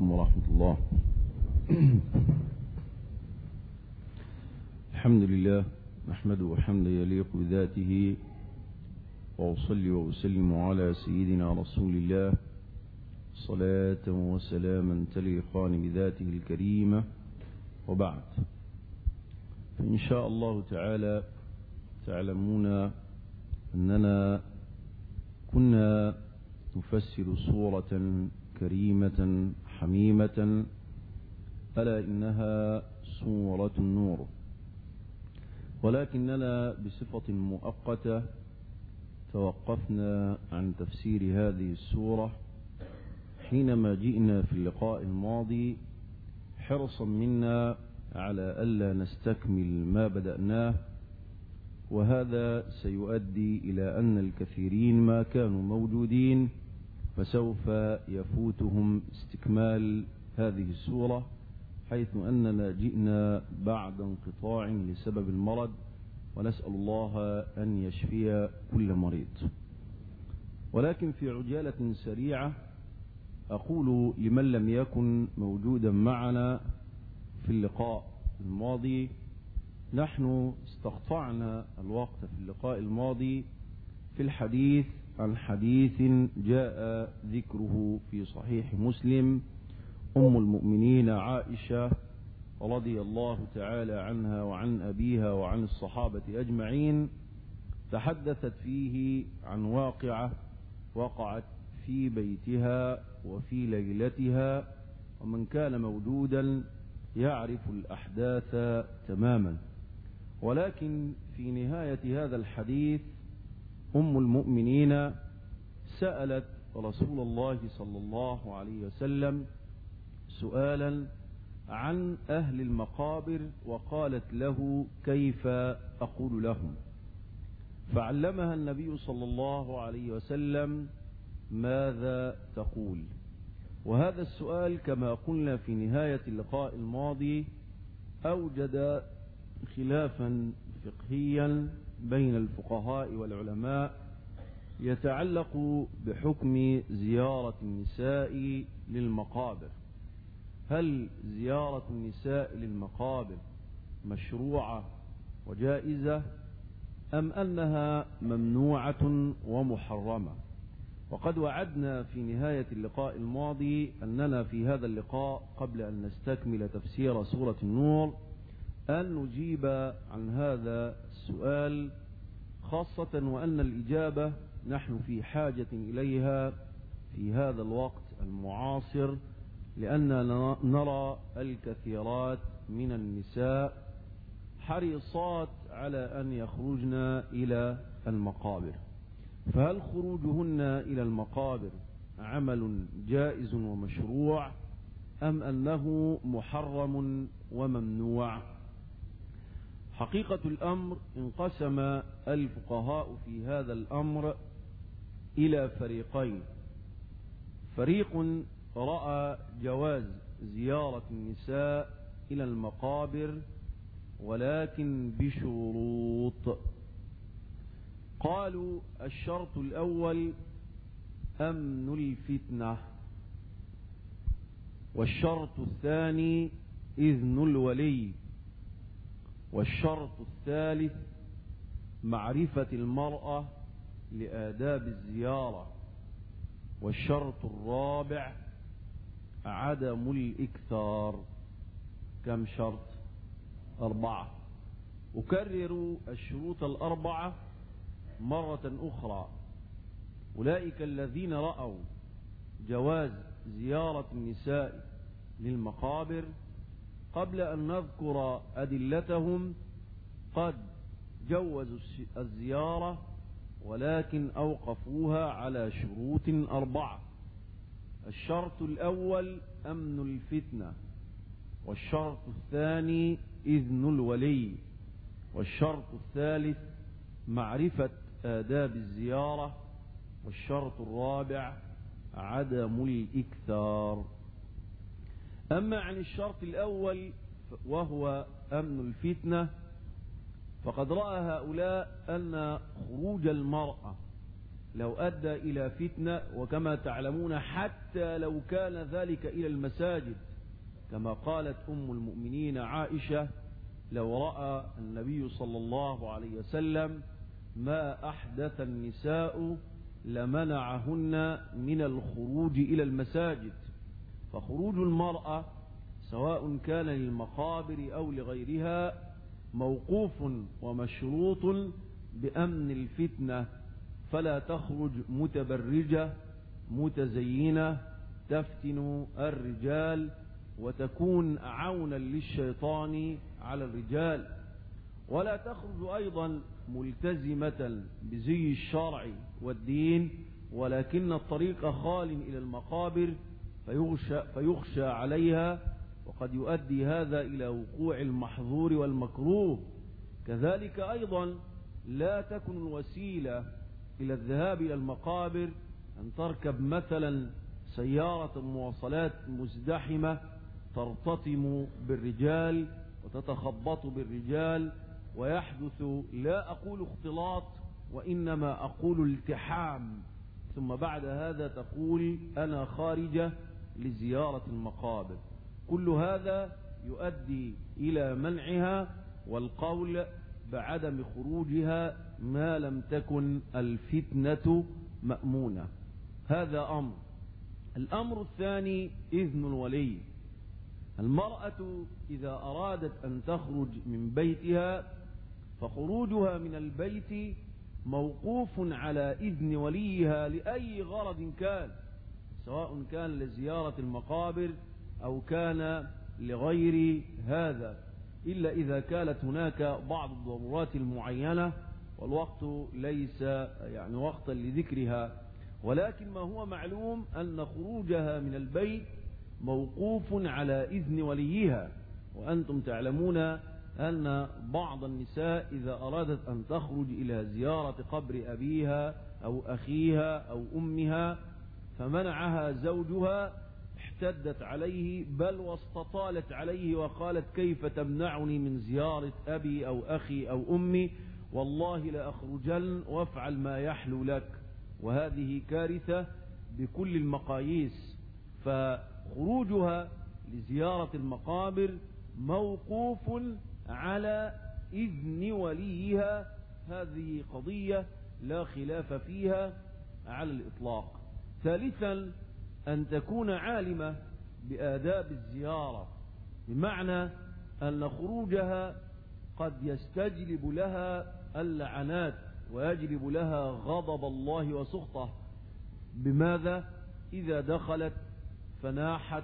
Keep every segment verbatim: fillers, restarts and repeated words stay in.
عليكم ورحمة الله. الحمد لله نحمده حمدا يليق بذاته، وأصلي وأسلم على سيدنا رسول الله صلاة وسلاما تليقان بذاته الكريمة، وبعد. فإن شاء الله تعالى تعلمون أننا كنا نفسر سورة كريمة حميمة ألا إنها سورة النور، ولكننا بصفة مؤقتة توقفنا عن تفسير هذه السورة حينما جئنا في اللقاء الماضي حرصا منا على ألا نستكمل ما بدأناه، وهذا سيؤدي إلى أن الكثيرين ما كانوا موجودين فسوف يفوتهم استكمال هذه السورة، حيث أننا جئنا بعد انقطاع لسبب المرض، ونسأل الله أن يشفي كل مريض. ولكن في عجالة سريعة أقول لمن لم يكن موجودا معنا في اللقاء الماضي، نحن استقطعنا الوقت في اللقاء الماضي في الحديث عن حديث جاء ذكره في صحيح مسلم. أم المؤمنين عائشة رضي الله تعالى عنها وعن أبيها وعن الصحابة أجمعين تحدثت فيه عن واقعة وقعت في بيتها وفي ليلتها، ومن كان موجودا يعرف الأحداث تماما. ولكن في نهاية هذا الحديث أم المؤمنين سألت رسول الله صلى الله عليه وسلم سؤالا عن أهل المقابر، وقالت له: كيف أقول لهم؟ فعلمها النبي صلى الله عليه وسلم ماذا تقول. وهذا السؤال كما قلنا في نهاية اللقاء الماضي أوجد خلافا فقهيا بين الفقهاء والعلماء يتعلق بحكم زيارة النساء للمقابر. هل زيارة النساء للمقابر مشروعة وجائزة أم أنها ممنوعة ومحرمة؟ وقد وعدنا في نهاية اللقاء الماضي أننا في هذا اللقاء قبل أن نستكمل تفسير سورة النور أن نجيب عن هذا السؤال، خاصة وأن الإجابة نحن في حاجة إليها في هذا الوقت المعاصر، لأننا نرى الكثيرات من النساء حريصات على أن يخرجن إلى المقابر. فهل خروجهن إلى المقابر عمل جائز ومشروع أم أنه محرم وممنوع؟ حقيقة الأمر انقسم الفقهاء في هذا الأمر إلى فريقين. فريق رأى جواز زيارة النساء إلى المقابر ولكن بشروط. قالوا: الشرط الأول أمن الفتنة، والشرط الثاني إذن الولي، والشرط الثالث معرفة المرأة لآداب الزيارة، والشرط الرابع عدم الإكثار. كم شرط؟ أربعة. أكرر الشروط الأربعة مرة أخرى. أولئك الذين رأوا جواز زيارة النساء للمقابر قبل أن نذكر أدلتهم قد جوزوا الزيارة، ولكن أوقفوها على شروط أربعة. الشرط الأول أمن الفتنة، والشرط الثاني إذن الولي، والشرط الثالث معرفة آداب الزيارة، والشرط الرابع عدم الإكثار. أما عن الشرط الأول وهو أمن الفتنة، فقد رأى هؤلاء أن خروج المرأة لو أدى إلى فتنة، وكما تعلمون حتى لو كان ذلك إلى المساجد، كما قالت أم المؤمنين عائشة: لو رأى النبي صلى الله عليه وسلم ما أحدث النساء لمنعهن من الخروج إلى المساجد. فخروج المرأة سواء كان للمقابر أو لغيرها موقوف ومشروط بأمن الفتنة، فلا تخرج متبرجة متزينة تفتن الرجال وتكون عونا للشيطان على الرجال، ولا تخرج أيضا ملتزمة بزي الشرع والدين، ولكن الطريق خال إلى المقابر فيخشى, فيخشى عليها، وقد يؤدي هذا إلى وقوع المحظور والمكروه. كذلك أيضا لا تكن الوسيلة إلى الذهاب إلى المقابر أن تركب مثلا سيارة مواصلات مزدحمة ترتطم بالرجال وتتخبط بالرجال ويحدث، لا أقول اختلاط وإنما أقول التحام، ثم بعد هذا تقول أنا خارجة لزيارة المقابر. كل هذا يؤدي إلى منعها والقول بعدم خروجها ما لم تكن الفتنة مأمونة. هذا أمر. الأمر الثاني إذن الولي. المرأة إذا أرادت أن تخرج من بيتها فخروجها من البيت موقوف على إذن وليها لأي غرض كان، سواء كان لزيارة المقابر أو كان لغير هذا، إلا إذا كانت هناك بعض الضرورات المعينة والوقت ليس يعني وقتا لذكرها. ولكن ما هو معلوم أن خروجها من البيت موقوف على إذن وليها. وأنتم تعلمون أن بعض النساء إذا أرادت أن تخرج إلى زيارة قبر أبيها أو أخيها أو أمها فمنعها زوجها احتدت عليه، بل واستطالت عليه وقالت: كيف تمنعني من زيارة أبي أو أخي أو أمي؟ والله لأخرجن وافعل ما يحلو لك. وهذه كارثة بكل المقاييس. فخروجها لزيارة المقابر موقوف على إذن وليها، هذه قضية لا خلاف فيها على الإطلاق. ثالثا أن تكون عالمة بآداب الزيارة، بمعنى أن خروجها قد يستجلب لها اللعنات ويجلب لها غضب الله وسخطه. بماذا؟ إذا دخلت فناحت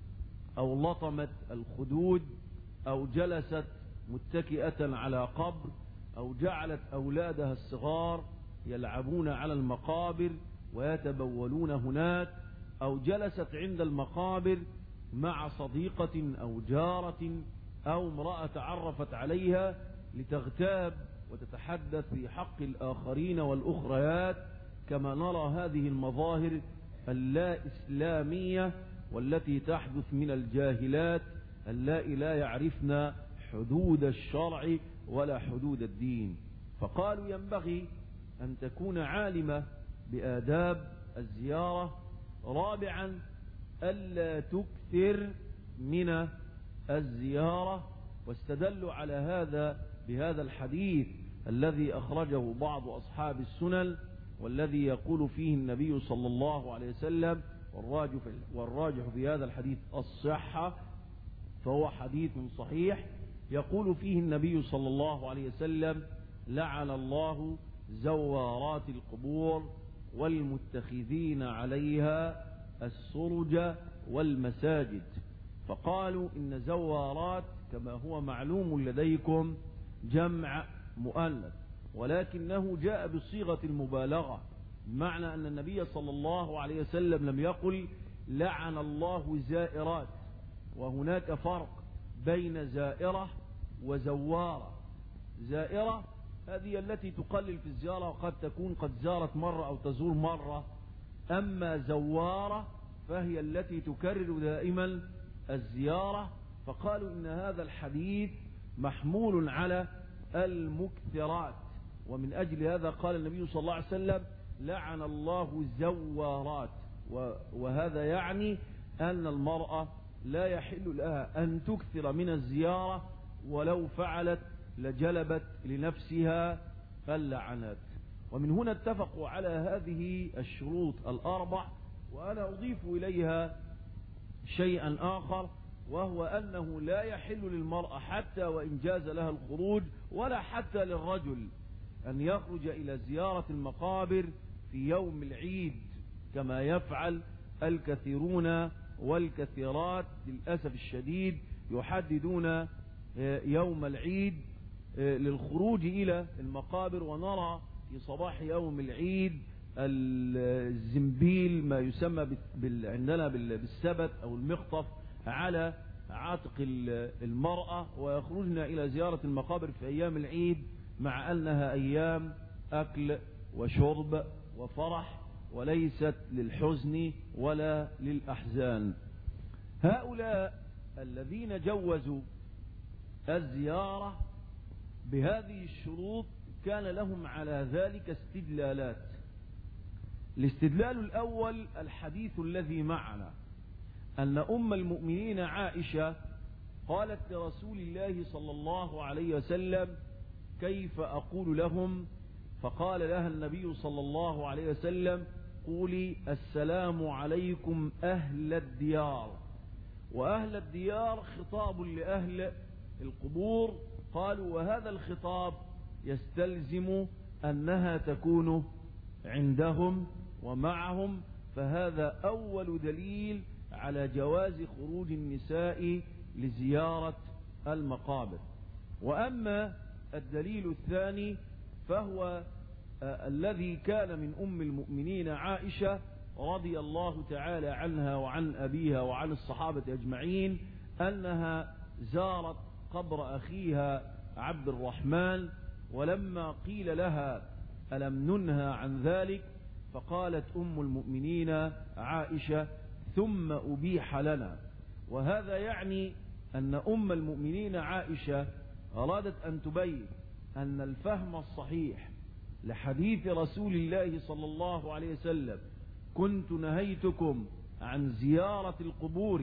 أو لطمت الخدود أو جلست متكئة على قبر أو جعلت أولادها الصغار يلعبون على المقابر ويتبولون هناك، أو جلست عند المقابر مع صديقة أو جارة أو امرأة تعرفت عليها لتغتاب وتتحدث في حق الآخرين والأخريات، كما نرى هذه المظاهر اللا إسلامية والتي تحدث من الجاهلات اللائي لا يعرفن حدود الشرع ولا حدود الدين. فقالوا ينبغي أن تكون عالمة بآداب الزيارة. رابعا ألا تكثر من الزيارة، واستدلوا على هذا بهذا الحديث الذي أخرجه بعض أصحاب السنن، والذي يقول فيه النبي صلى الله عليه وسلم، والراجح في هذا الحديث الصحة فهو حديث صحيح، يقول فيه النبي صلى الله عليه وسلم: لعن الله زوارات القبور والمتخذين عليها السرج والمساجد. فقالوا إن زوارات كما هو معلوم لديكم جمع مؤنث، ولكنه جاء بصيغة المبالغة، بمعنى أن النبي صلى الله عليه وسلم لم يقل لعن الله زائرات، وهناك فرق بين زائرة وزوارة. زائرة هذه التي تقلل في الزيارة وقد تكون قد زارت مرة أو تزور مرة، أما زوارة فهي التي تكرر دائما الزيارة. فقالوا إن هذا الحديث محمول على المكثرات، ومن أجل هذا قال النبي صلى الله عليه وسلم: لعن الله الزوارات، وهذا يعني أن المرأة لا يحل لها أن تكثر من الزيارة، ولو فعلت لجلبت لنفسها اللعنات. ومن هنا اتفقوا على هذه الشروط الأربع، وأنا أضيف إليها شيئا آخر، وهو أنه لا يحل للمرأة حتى وإن جاز لها الخروج، ولا حتى للرجل أن يخرج إلى زيارة المقابر في يوم العيد كما يفعل الكثيرون والكثيرات للأسف الشديد، يحددون يوم العيد للخروج إلى المقابر، ونرى في صباح يوم العيد الزنبيل ما يسمى عندنا بالسبت أو المخطف على عاتق المرأة، ويخرجن إلى زيارة المقابر في أيام العيد، مع أنها أيام أكل وشرب وفرح وليست للحزن ولا للأحزان. هؤلاء الذين جوزوا الزيارة بهذه الشروط كان لهم على ذلك استدلالات. الاستدلال الأول الحديث الذي معنا، أن أم المؤمنين عائشة قالت لرسول الله صلى الله عليه وسلم: كيف أقول لهم؟ فقال لها النبي صلى الله عليه وسلم: قولي السلام عليكم أهل الديار. وأهل الديار خطاب لأهل القبور. قالوا: وهذا الخطاب يستلزم أنها تكون عندهم ومعهم، فهذا أول دليل على جواز خروج النساء لزيارة المقابر. وأما الدليل الثاني فهو آه الذي كان من أم المؤمنين عائشة رضي الله تعالى عنها وعن أبيها وعن الصحابة أجمعين، أنها زارت قبر أخيها عبد الرحمن، ولما قيل لها ألم ننهى عن ذلك؟ فقالت أم المؤمنين عائشة: ثم أبيح لنا. وهذا يعني أن أم المؤمنين عائشة أرادت أن تبين أن الفهم الصحيح لحديث رسول الله صلى الله عليه وسلم: كنت نهيتكم عن زيارة القبور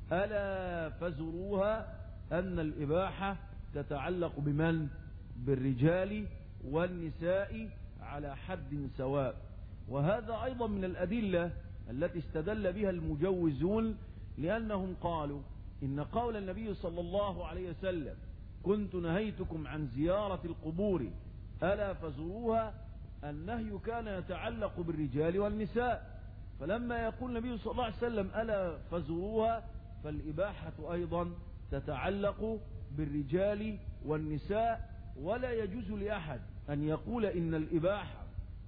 ألا فزروها، أن الإباحة تتعلق بمن؟ بالرجال والنساء على حد سواء. وهذا أيضا من الأدلة التي استدل بها المجوزون، لأنهم قالوا إن قول النبي صلى الله عليه وسلم: كنت نهيتكم عن زيارة القبور ألا فزروها، النهي كان يتعلق بالرجال والنساء، فلما يقول النبي صلى الله عليه وسلم ألا فزروها فالإباحة أيضا تتعلق بالرجال والنساء. ولا يجوز لأحد أن يقول إن الإباحة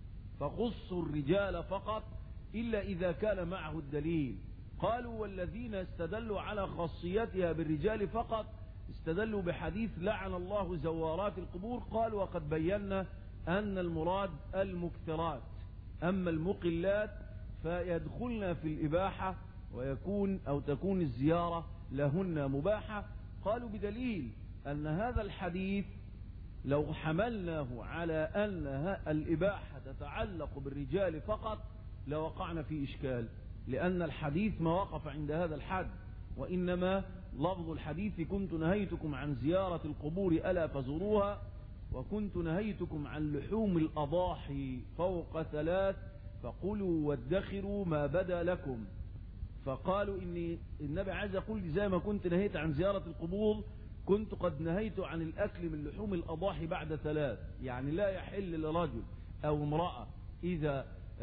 تخص الرجال فقط إلا إذا كان معه الدليل. قالوا: والذين استدلوا على خاصيتها بالرجال فقط استدلوا بحديث لعن الله زوارات القبور. قالوا: وقد بينا أن المراد المكثرات، أما المقلات فيدخلن في الإباحة ويكون أو تكون الزيارة لهن مباحة. قالوا: بدليل أن هذا الحديث لو حملناه على أن الإباحة تتعلق بالرجال فقط لوقعنا في إشكال، لأن الحديث ما وقف عند هذا الحد، وإنما لفظ الحديث: كنت نهيتكم عن زيارة القبور ألا فزوروها، وكنت نهيتكم عن لحوم الأضاحي فوق ثلاث، فقلوا وادخروا ما بدا لكم. فقالوا إن النبي عايز يقول زي ما كنت نهيت عن زيارة القبور كنت قد نهيت عن الأكل من لحوم الأضاحي بعد ثلاث، يعني لا يحل لرجل أو امرأة إذا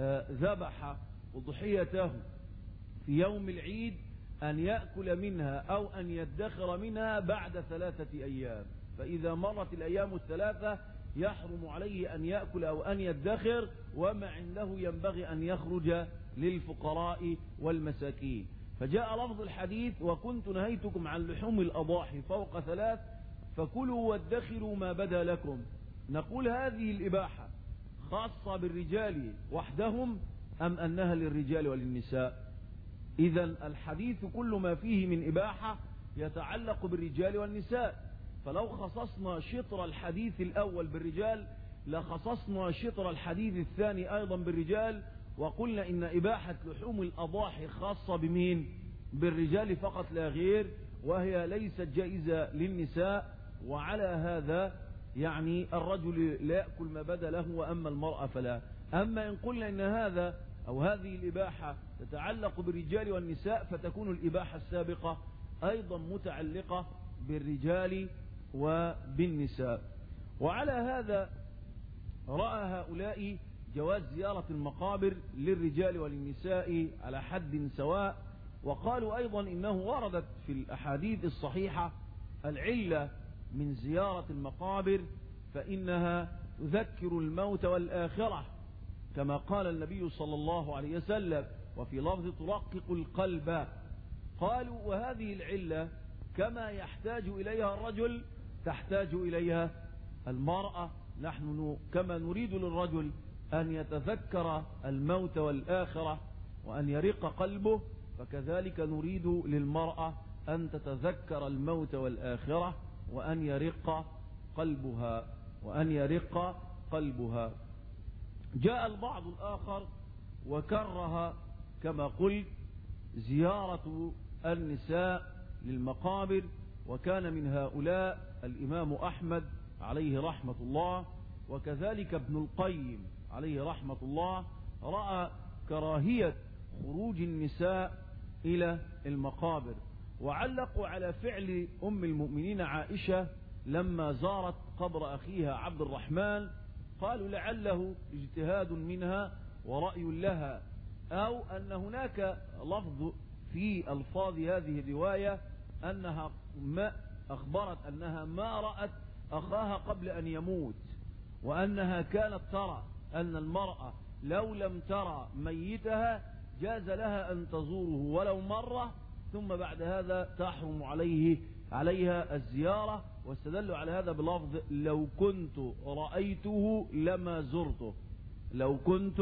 ذبح أضحيته في يوم العيد أن يأكل منها أو أن يدخر منها بعد ثلاثة أيام، فإذا مرت الأيام الثلاثة يحرم عليه أن يأكل أو أن يدخر، وما عنده ينبغي أن يخرج للفقراء والمساكين. فجاء لفظ الحديث: وكنت نهيتكم عن لحوم الأضاحي فوق ثلاث فكلوا وادخروا ما بدا لكم. نقول: هذه الإباحة خاصة بالرجال وحدهم أم أنها للرجال وللنساء؟ إذن الحديث كل ما فيه من إباحة يتعلق بالرجال والنساء، فلو خصصنا شطر الحديث الأول بالرجال لخصصنا شطر الحديث الثاني أيضا بالرجال، وقلنا إن إباحة لحوم الأضاحي خاصة بمين؟ بالرجال فقط لا غير، وهي ليست جائزة للنساء. وعلى هذا يعني الرجل لا يأكل ما بدا له، وأما المرأة فلا. أما إن قلنا إن هذا أو هذه الإباحة تتعلق بالرجال والنساء، فتكون الإباحة السابقة أيضا متعلقة بالرجال وبالنساء. وعلى هذا رأى هؤلاء جواز زيارة المقابر للرجال وللنساء على حد سواء، وقالوا أيضا إنه وردت في الأحاديث الصحيحة العلة من زيارة المقابر، فإنها تذكر الموت والآخرة، كما قال النبي صلى الله عليه وسلم، وفي لفظ ترقق القلب. قالوا وهذه العلة كما يحتاج إليها الرجل تحتاج إليها المرأة. نحن كما نريد للرجل أن يتذكر الموت والآخرة وأن يرق قلبه، فكذلك نريد للمرأة أن تتذكر الموت والآخرة وأن يرق قلبها وأن يرق قلبها. جاء البعض الآخر وكره كما قلت زيارة النساء للمقابر، وكان من هؤلاء الإمام أحمد عليه رحمة الله، وكذلك ابن القيم عليه رحمة الله، رأى كراهية خروج النساء إلى المقابر، وعلقوا على فعل أم المؤمنين عائشة لما زارت قبر أخيها عبد الرحمن، قالوا لعله اجتهاد منها ورأي لها، أو أن هناك لفظ في ألفاظ هذه الرواية أنها ما أخبرت أنها ما رأت أخاها قبل أن يموت، وأنها كانت ترى أن المرأة لو لم ترى ميتها جاز لها أن تزوره ولو مرة، ثم بعد هذا تحرم عليه عليها الزيارة. واستدلوا على هذا بلفظ لو كنت رأيته لما زرته، لو كنت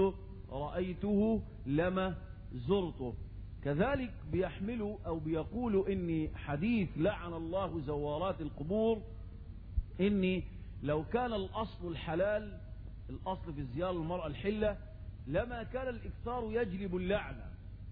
رأيته لما زرته. كذلك بيحملوا أو بيقولوا إن حديث لعن الله زوارات القبور، إن لو كان الأصل الحلال، الأصل في الزيارة للمرأة الحلة، لما كان الإكثار يجلب اللعنة،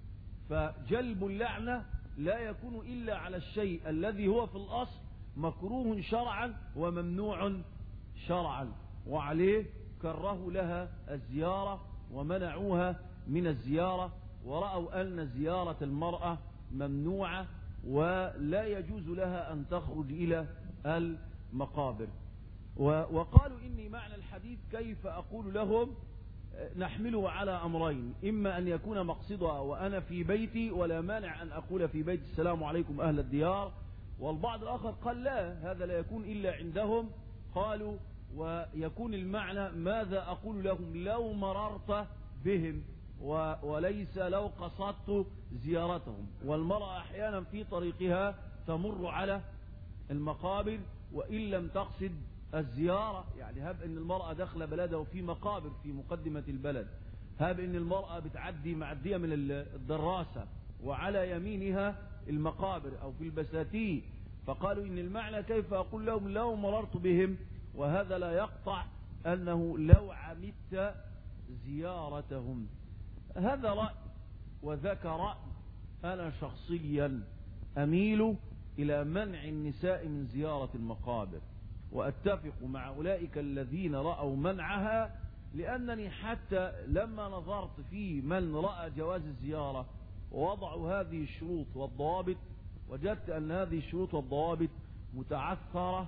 فجلب اللعنة لا يكون إلا على الشيء الذي هو في الأصل مكروه شرعا وممنوع شرعا، وعليه كرهوا لها الزيارة ومنعوها من الزيارة، ورأوا أن زيارة المرأة ممنوعة ولا يجوز لها أن تخرج إلى المقابر. وقالوا إني معنى الحديث كيف أقول لهم نحمله على أمرين، إما أن يكون مقصدها وأنا في بيتي ولا مانع أن أقول في بيت السلام عليكم أهل الديار، والبعض الآخر قال لا، هذا لا يكون إلا عندهم. قالوا ويكون المعنى ماذا أقول لهم لو مررت بهم، وليس لو قصدت زيارتهم. والمرأة أحيانا في طريقها تمر على المقابر وإن لم تقصد الزيارة، يعني هب ان المرأة داخله بلدها وفي مقابر في مقدمة البلد، هب ان المرأة بتعدي معدية من الدراسة وعلى يمينها المقابر او في البساتين، فقالوا ان المعنى كيف اقول لهم لو مررت بهم، وهذا لا يقطع انه لو عمدت زيارتهم. هذا رأي وذاك رأي. انا شخصيا اميل الى منع النساء من زيارة المقابر، وأتفق مع أولئك الذين رأوا منعها، لأنني حتى لما نظرت في من رأى جواز الزيارة ووضعوا هذه الشروط والضوابط، وجدت أن هذه الشروط والضوابط متعثرة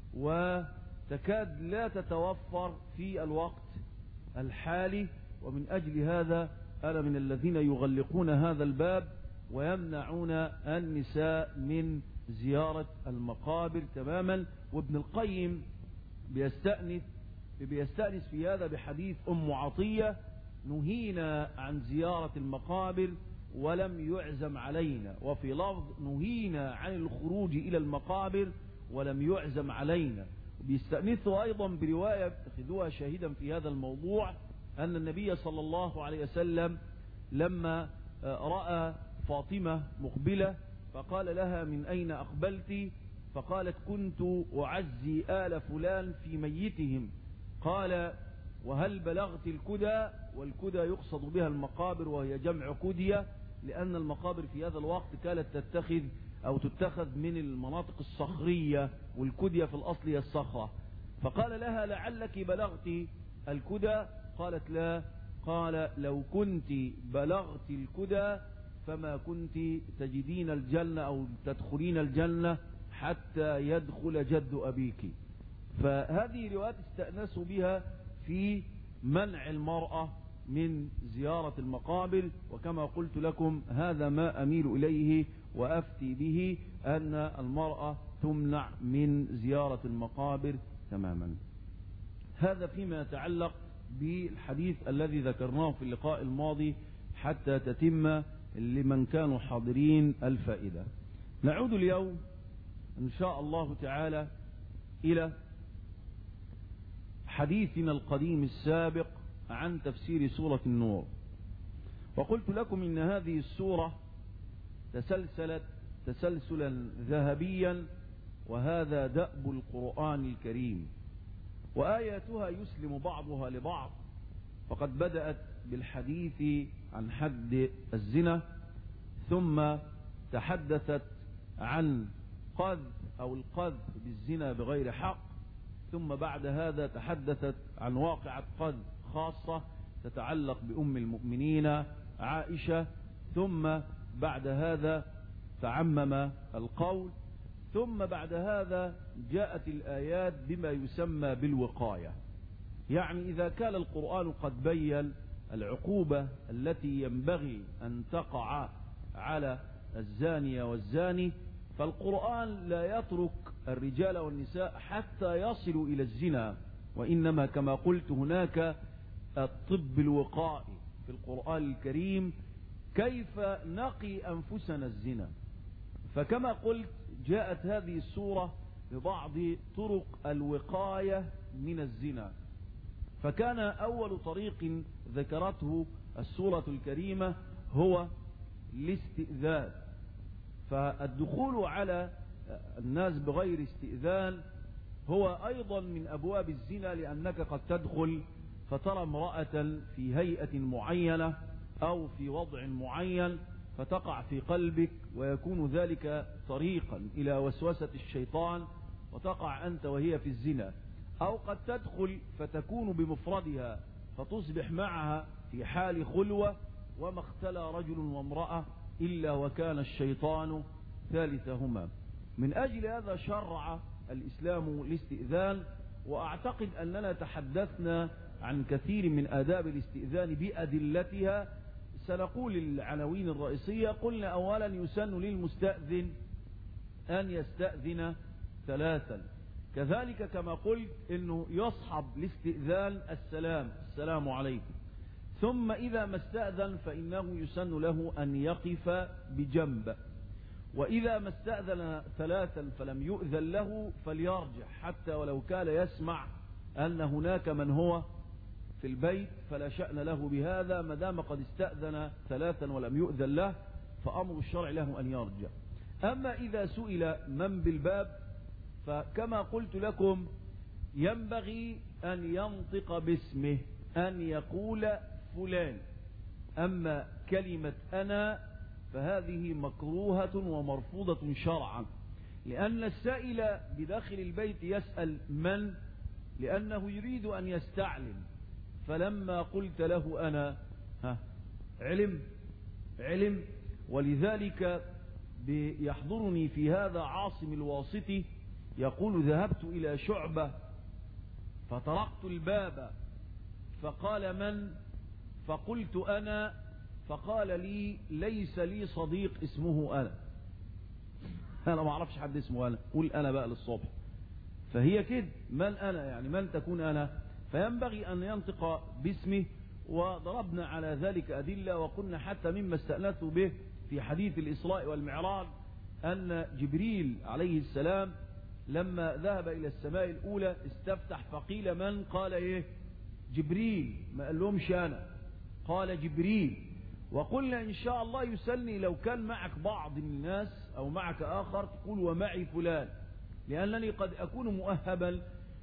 وتكاد لا تتوفر في الوقت الحالي. ومن أجل هذا أنا من الذين يغلقون هذا الباب ويمنعون النساء من زيارة المقابر تماما. وابن القيم بيستأنس بيستأنس في هذا بحديث أم عطية: نهينا عن زيارة المقابر ولم يعزم علينا، وفي لفظ نهينا عن الخروج إلى المقابر ولم يعزم علينا. بيستأنسوا أيضا برواية خذوها شاهدا في هذا الموضوع أن النبي صلى الله عليه وسلم لما رأى فاطمة مقبلة فقال لها: من أين أقبلت؟ فقالت: كنت أعزي آل فلان في ميتهم. قال وهل بلغت الكدى؟ والكدى يقصد بها المقابر وهي جمع كدية، لأن المقابر في هذا الوقت كانت تتخذ أو تتخذ من المناطق الصخرية، والكدية في الأصل هي الصخرة. فقال لها لعلك بلغت الكدى؟ قالت لا. قال لو كنت بلغت الكدى فما كنت تجدين الجنة أو تدخلين الجنة حتى يدخل جد أبيك. فهذه روايات استأنسوا بها في منع المرأة من زيارة المقابر، وكما قلت لكم هذا ما أميل إليه وأفتي به، أن المرأة تمنع من زيارة المقابر تماما. هذا فيما يتعلق بالحديث الذي ذكرناه في اللقاء الماضي حتى تتم لمن كانوا حاضرين الفائدة. نعود اليوم إن شاء الله تعالى إلى حديثنا القديم السابق عن تفسير سورة النور. وقلت لكم إن هذه السورة تسلسلت تسلسلا ذهبيا، وهذا دأب القرآن الكريم، وآياتها يسلم بعضها لبعض. فقد بدأت بالحديث عن حد الزنا، ثم تحدثت عن قذف أو القذف بالزنا بغير حق، ثم بعد هذا تحدثت عن واقعة قذف خاصة تتعلق بأم المؤمنين عائشة، ثم بعد هذا تعمم القول، ثم بعد هذا جاءت الآيات بما يسمى بالوقاية. يعني إذا كان القرآن قد بين العقوبة التي ينبغي أن تقع على الزانية والزاني، فالقرآن لا يترك الرجال والنساء حتى يصلوا إلى الزنا، وإنما كما قلت هناك الطب الوقائي في القرآن الكريم، كيف نقي أنفسنا الزنا. فكما قلت جاءت هذه السورة ببعض طرق الوقاية من الزنا. فكان أول طريق ذكرته السورة الكريمة هو الاستئذان. فالدخول على الناس بغير استئذان هو أيضا من أبواب الزنا، لأنك قد تدخل فترى امرأة في هيئة معينة أو في وضع معين فتقع في قلبك، ويكون ذلك طريقا إلى وسوسة الشيطان وتقع أنت وهي في الزنا. أو قد تدخل فتكون بمفردها فتصبح معها في حال خلوة، وما اختلى رجل وامرأة إلا وكان الشيطان ثالثهما. من أجل هذا شرع الإسلام الاستئذان، وأعتقد أننا تحدثنا عن كثير من آداب الاستئذان بأدلتها. سنقول العناوين الرئيسية. قلنا أولا يسن للمستأذن أن يستأذن ثلاثا، كذلك كما قلت أنه يصحب الاستئذان السلام السلام عليكم، ثم إذا ما استأذن فإنه يسن له أن يقف بجنب، وإذا ما استأذن ثلاثا فلم يؤذن له فليرجع، حتى ولو كان يسمع أن هناك من هو في البيت فلا شأن له بهذا، ما دام قد استأذن ثلاثا ولم يؤذن له فأمر الشرع له أن يرجع. أما إذا سئل من بالباب فكما قلت لكم ينبغي أن ينطق باسمه، أن يقول فلان. أما كلمة أنا فهذه مكروهة ومرفوضة شرعا، لأن السائل بداخل البيت يسأل من، لأنه يريد أن يستعلم. فلما قلت له أنا ها علم علم ولذلك يحضرني في هذا عاصم الواسطي يقول ذهبت إلى شعبة فطرقت الباب فقال من، فقلت أنا، فقال لي ليس لي صديق اسمه أنا، أنا ما أعرفش حد اسمه أنا، قل أنا بقى للصبح. فهي كده من أنا، يعني من تكون أنا، فينبغي أن ينطق باسمه. وضربنا على ذلك أدلة، وقلنا حتى مما استأنسوا به في حديث الإسراء والمعراج أن جبريل عليه السلام لما ذهب إلى السماء الأولى استفتح فقيل من، قال إيه جبريل، ما قال لهمش أنا، قال جبريل. وقلنا إن شاء الله يسلني لو كان معك بعض من الناس أو معك آخر تقول ومعي فلان، لأنني قد أكون مؤهبا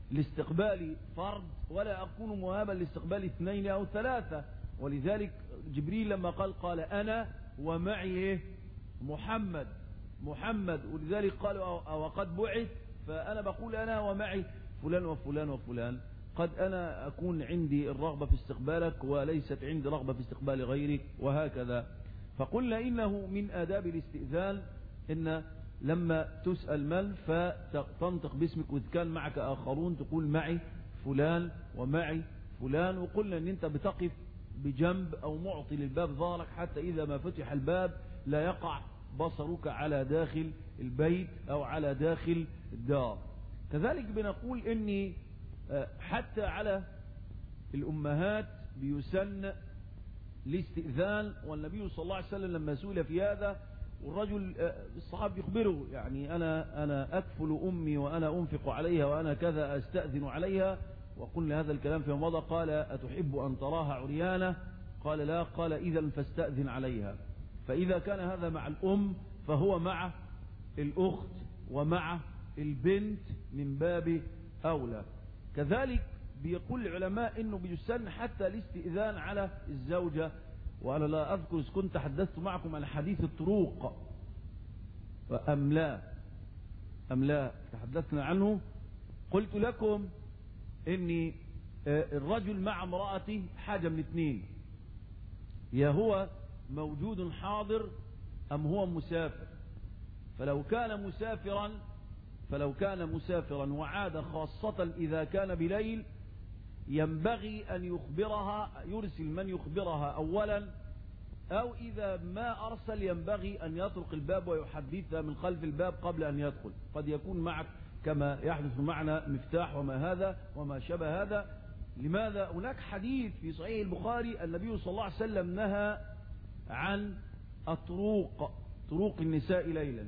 لاستقبال فرد ولا أكون مهابا لاستقبال اثنين أو ثلاثة. ولذلك جبريل لما قال قال أنا ومعي محمد محمد ولذلك قالوا وقد بعث، فأنا بقول أنا ومعي فلان وفلان وفلان، قد أنا أكون عندي الرغبة في استقبالك وليست عندي رغبة في استقبال غيرك وهكذا. فقلنا إنه من آداب الاستئذان إن لما تسأل من فتنطق باسمك، وإذ كان معك آخرون تقول معي فلان ومعي فلان. وقلنا إن أنت بتقف بجنب أو معطي للباب ظهرك حتى إذا ما فتح الباب لا يقع بصرك على داخل البيت أو على داخل الدار. كذلك بنقول إني حتى على الأمهات بيسن الاستئذان، والنبي صلى الله عليه وسلم لما سئل في هذا والرجل الصحابي يخبره يعني أنا أنا أكفل أمي وأنا أنفق عليها وأنا كذا أستأذن عليها، وقلنا هذا الكلام فيما مضى. قال أتحب أن تراها عريانة؟ قال لا. قال إذا فاستأذن عليها. فإذا كان هذا مع الأم فهو مع الأخت ومع البنت من باب أولى. كذلك بيقول العلماء إنه بيسن حتى الاستئذان على الزوجة. وأنا لا أذكر إذا كنت تحدثت معكم عن حديث الطروق أم لا أم لا تحدثنا عنه. قلت لكم إني الرجل مع امرأته حاجة من اثنين، يا هو موجود حاضر أم هو مسافر. فلو كان مسافرا فلو كان مسافرا وعاد خاصة إذا كان بليل ينبغي أن يخبرها، يرسل من يخبرها أولا، أو إذا ما أرسل ينبغي أن يطرق الباب ويحدثها من خلف الباب قبل أن يدخل. قد يكون معك كما يحدث معنا مفتاح وما هذا وما شبه هذا. لماذا؟ هناك حديث في صحيح البخاري النبي صلى الله عليه وسلم نهى عن الطروق، طروق النساء ليلا.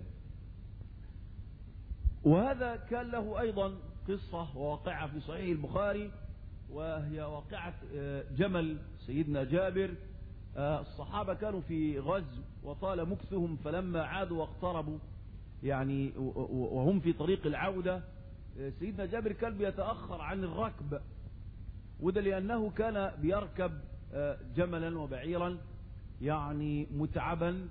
وهذا كان له أيضا قصة وواقعة في صحيح البخاري، وهي واقعة جمل سيدنا جابر. الصحابة كانوا في غزو وطال مكثهم، فلما عادوا واقتربوا يعني وهم في طريق العودة سيدنا جابر كان بيتأخر عن الركب، وده لأنه كان بيركب جملا وبعيرا يعني متعبا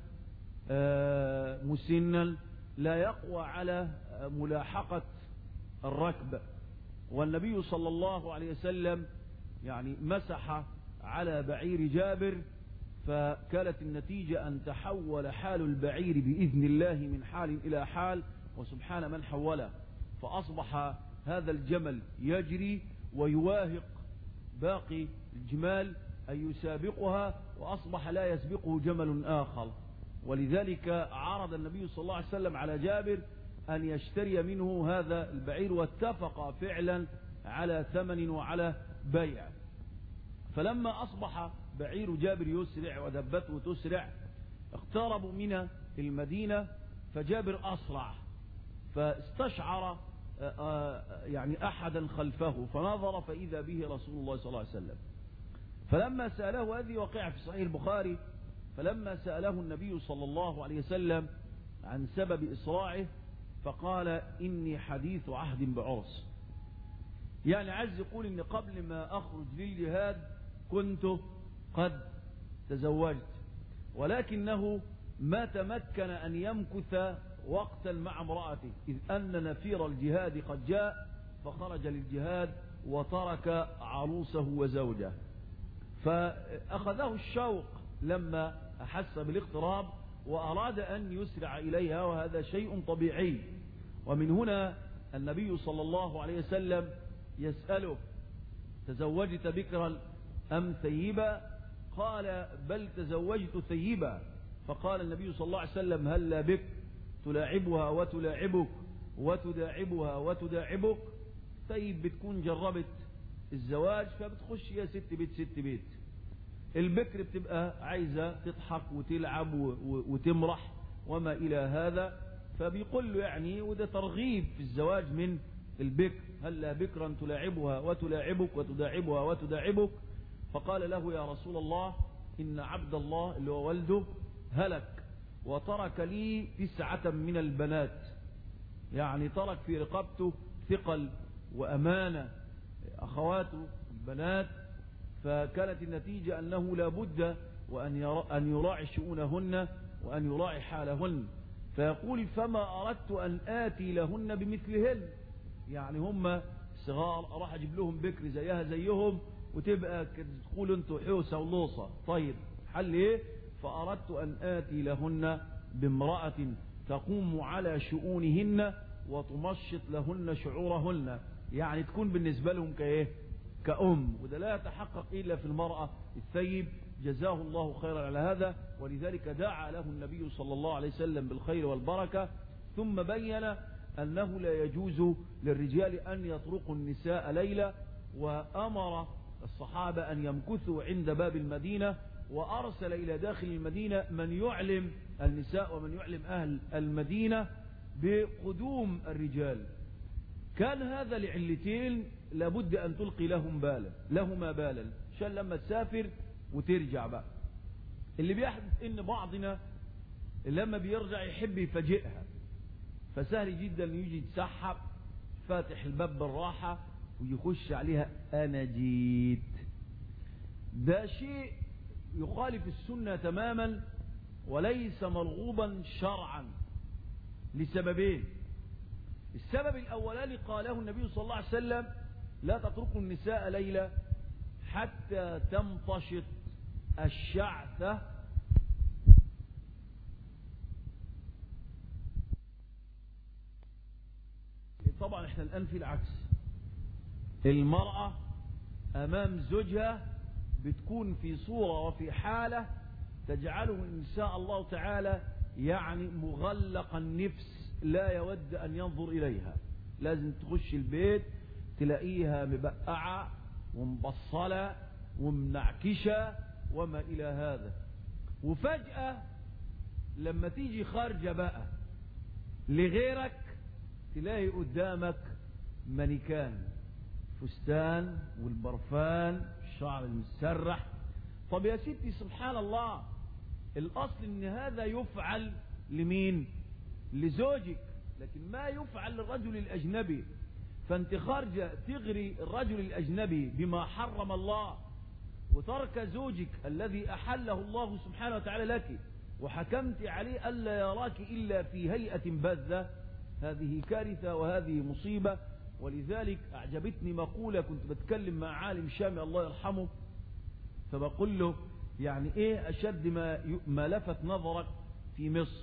مسنا لا يقوى على ملاحقة الركب. والنبي صلى الله عليه وسلم يعني مسح على بعير جابر، فكانت النتيجة أن تحول حال البعير بإذن الله من حال إلى حال، وسبحان من حوله، فأصبح هذا الجمل يجري ويواهق باقي الجمال أن يسابقها، وأصبح لا يسبقه جمل آخر. ولذلك عرض النبي صلى الله عليه وسلم على جابر أن يشتري منه هذا البعير، واتفق فعلا على ثمن وعلى بيع. فلما أصبح بعير جابر يسرع ودبته تسرع اقتربوا من المدينة، فجابر أسرع فاستشعر يعني أحدا خلفه، فنظر فإذا به رسول الله صلى الله عليه وسلم. فلما سأله، هذه واقعة في صحيح البخاري، فلما سأله النبي صلى الله عليه وسلم عن سبب إسراعه فقال إني حديث عهد بعرس. يعني عايز يقول إن قبل ما أخرج للجهاد كنت قد تزوجت، ولكنه ما تمكن أن يمكث وقتا مع امرأته، إذ أن نفير الجهاد قد جاء فخرج للجهاد وترك عروسه وزوجه. فأخذه الشوق لما أحس بالاقتراب وأراد أن يسرع إليها، وهذا شيء طبيعي. ومن هنا النبي صلى الله عليه وسلم يسأله تزوجت بكرا أم ثيبا؟ قال بل تزوجت ثيبا. فقال النبي صلى الله عليه وسلم هلا بك تلاعبها وتلاعبك وتداعبها وتداعبك. طيب بتكون جربت الزواج فبتخش يا ست بيت ست بيت. البكر بتبقى عايزة تضحك وتلعب وتمرح وما إلى هذا، فبيقول له يعني وده ترغيب في الزواج من البكر، هلا بكرا تلاعبها وتلاعبك وتداعبها وتداعبك. فقال له يا رسول الله إن عبد الله اللي هو والده هلك وترك لي تسعة من البنات، يعني ترك في رقبته ثقل وأمانة أخواته البنات، فكانت النتيجة أنه لا بد وأن أن يراعي شؤونهن وأن يراعي حالهن. فيقول فما أردت أن آتي لهن بمثلهن، يعني هم صغار راح أجيب لهم بكر زيها زيهم وتبقى تقول انتوا حوسة ولوصة. طيب حل ايه؟ فأردت أن آتي لهن بامرأة تقوم على شؤونهن وتمشط لهن شعورهن، يعني تكون بالنسبة لهم كايه؟ كأم. وده لا يتحقق إلا في المرأة الثيب، جزاه الله خيرا على هذا. ولذلك دعا له النبي صلى الله عليه وسلم بالخير والبركة، ثم بين أنه لا يجوز للرجال أن يطرقوا النساء ليلة، وأمر الصحابة أن يمكثوا عند باب المدينة، وأرسل إلى داخل المدينة من يعلم النساء ومن يعلم أهل المدينة بقدوم الرجال. كان هذا لعلتين لابد أن تلقي لهم بالا لهما بالا عشان لما تسافر وترجع بقى. اللي بيحدث إن بعضنا لما بيرجع يحب يفاجئها، فسهل جدا يجي يتسحب فاتح الباب بالراحة ويخش عليها أنا جيت. ده شيء يخالف السنة تماما وليس مرغوبا شرعا لسببين. السبب الأولاني قاله النبي صلى الله عليه وسلم لا تتركوا النساء ليلة حتى تمتشط الشعثة. طبعا احنا الآن في العكس، المرأة أمام زوجها بتكون في صورة وفي حالة تجعله إن شاء الله تعالى يعني مغلق النفس، لا يود أن ينظر إليها. لازم تخش البيت تلاقيها مبقعة ومبصلة ومنعكشة وما إلى هذا. وفجأة لما تيجي خارجة بقى لغيرك تلاقي قدامك مانيكان، فستان والبرفان الشعر المسرح. طب يا ستي سبحان الله، الأصل إن هذا يفعل لمين؟ لزوجك، لكن ما يفعل للرجل الأجنبي. فأنت خارجة تغري الرجل الأجنبي بما حرم الله، وترك زوجك الذي أحله الله سبحانه وتعالى لك وحكمت عليه ألا يراك إلا في هيئة بذة. هذه كارثة وهذه مصيبة. ولذلك أعجبتني مقولة كنت بتكلم مع عالم شامي الله يرحمه، فبقول له يعني إيه أشد ما, ما لفت نظرك في مصر؟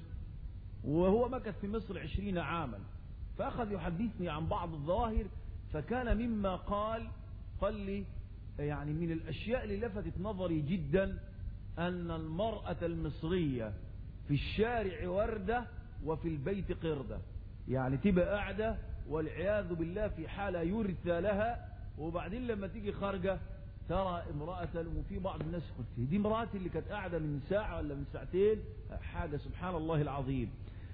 وهو مكث في مصر عشرين عاما، فأخذ يحدثني عن بعض الظواهر. فكان مما قال قال لي يعني من الأشياء اللي لفتت نظري جدا أن المرأة المصرية في الشارع وردة وفي البيت قردة. يعني تبقى قاعدة والعياذ بالله في حالة يرثى لها، وبعدين لما تيجي خارجة ترى امرأة. وفي بعض الناس قلت دي امرأتي اللي كانت قاعدة من ساعة ولا من ساعتين، حاجة سبحان الله العظيم.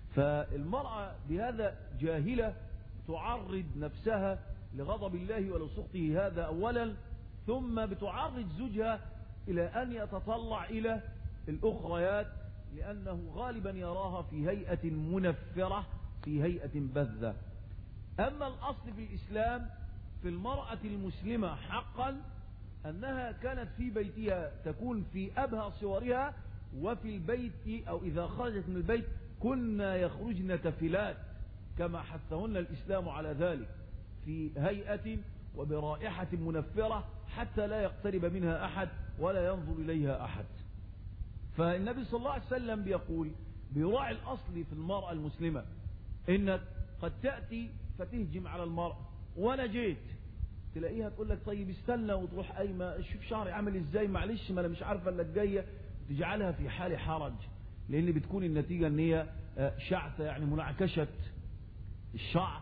فالمرأة بهذا جاهلة تعرض نفسها لغضب الله ولسخطه، هذا أولا، ثم بتعرض زوجها إلى أن يتطلع إلى الأخريات، لأنه غالبا يراها في هيئة منفرة في هيئة بذة. أما الأصل في الإسلام في المرأة المسلمة حقا أنها كانت في بيتها تكون في أبهى صورها، وفي البيت أو إذا خرجت من البيت كنا يخرجن تفلات كما حثهن الإسلام على ذلك، في هيئة وبرائحة منفرة حتى لا يقترب منها أحد ولا ينظر إليها أحد. فالنبي صلى الله عليه وسلم بيقول بيراعي الأصل في المرأة المسلمة، إنك قد تأتي فتهجم على المرأة، وأنا جيت تلاقيها تقول لك طيب استنى، وتروح قايمة شوف شعري عامل ازاي، معلش ما انا مش عارفه الا الجايه، تجعلها في حال حرج، لان بتكون النتيجه ان هي شعثه يعني منعكشه الشعر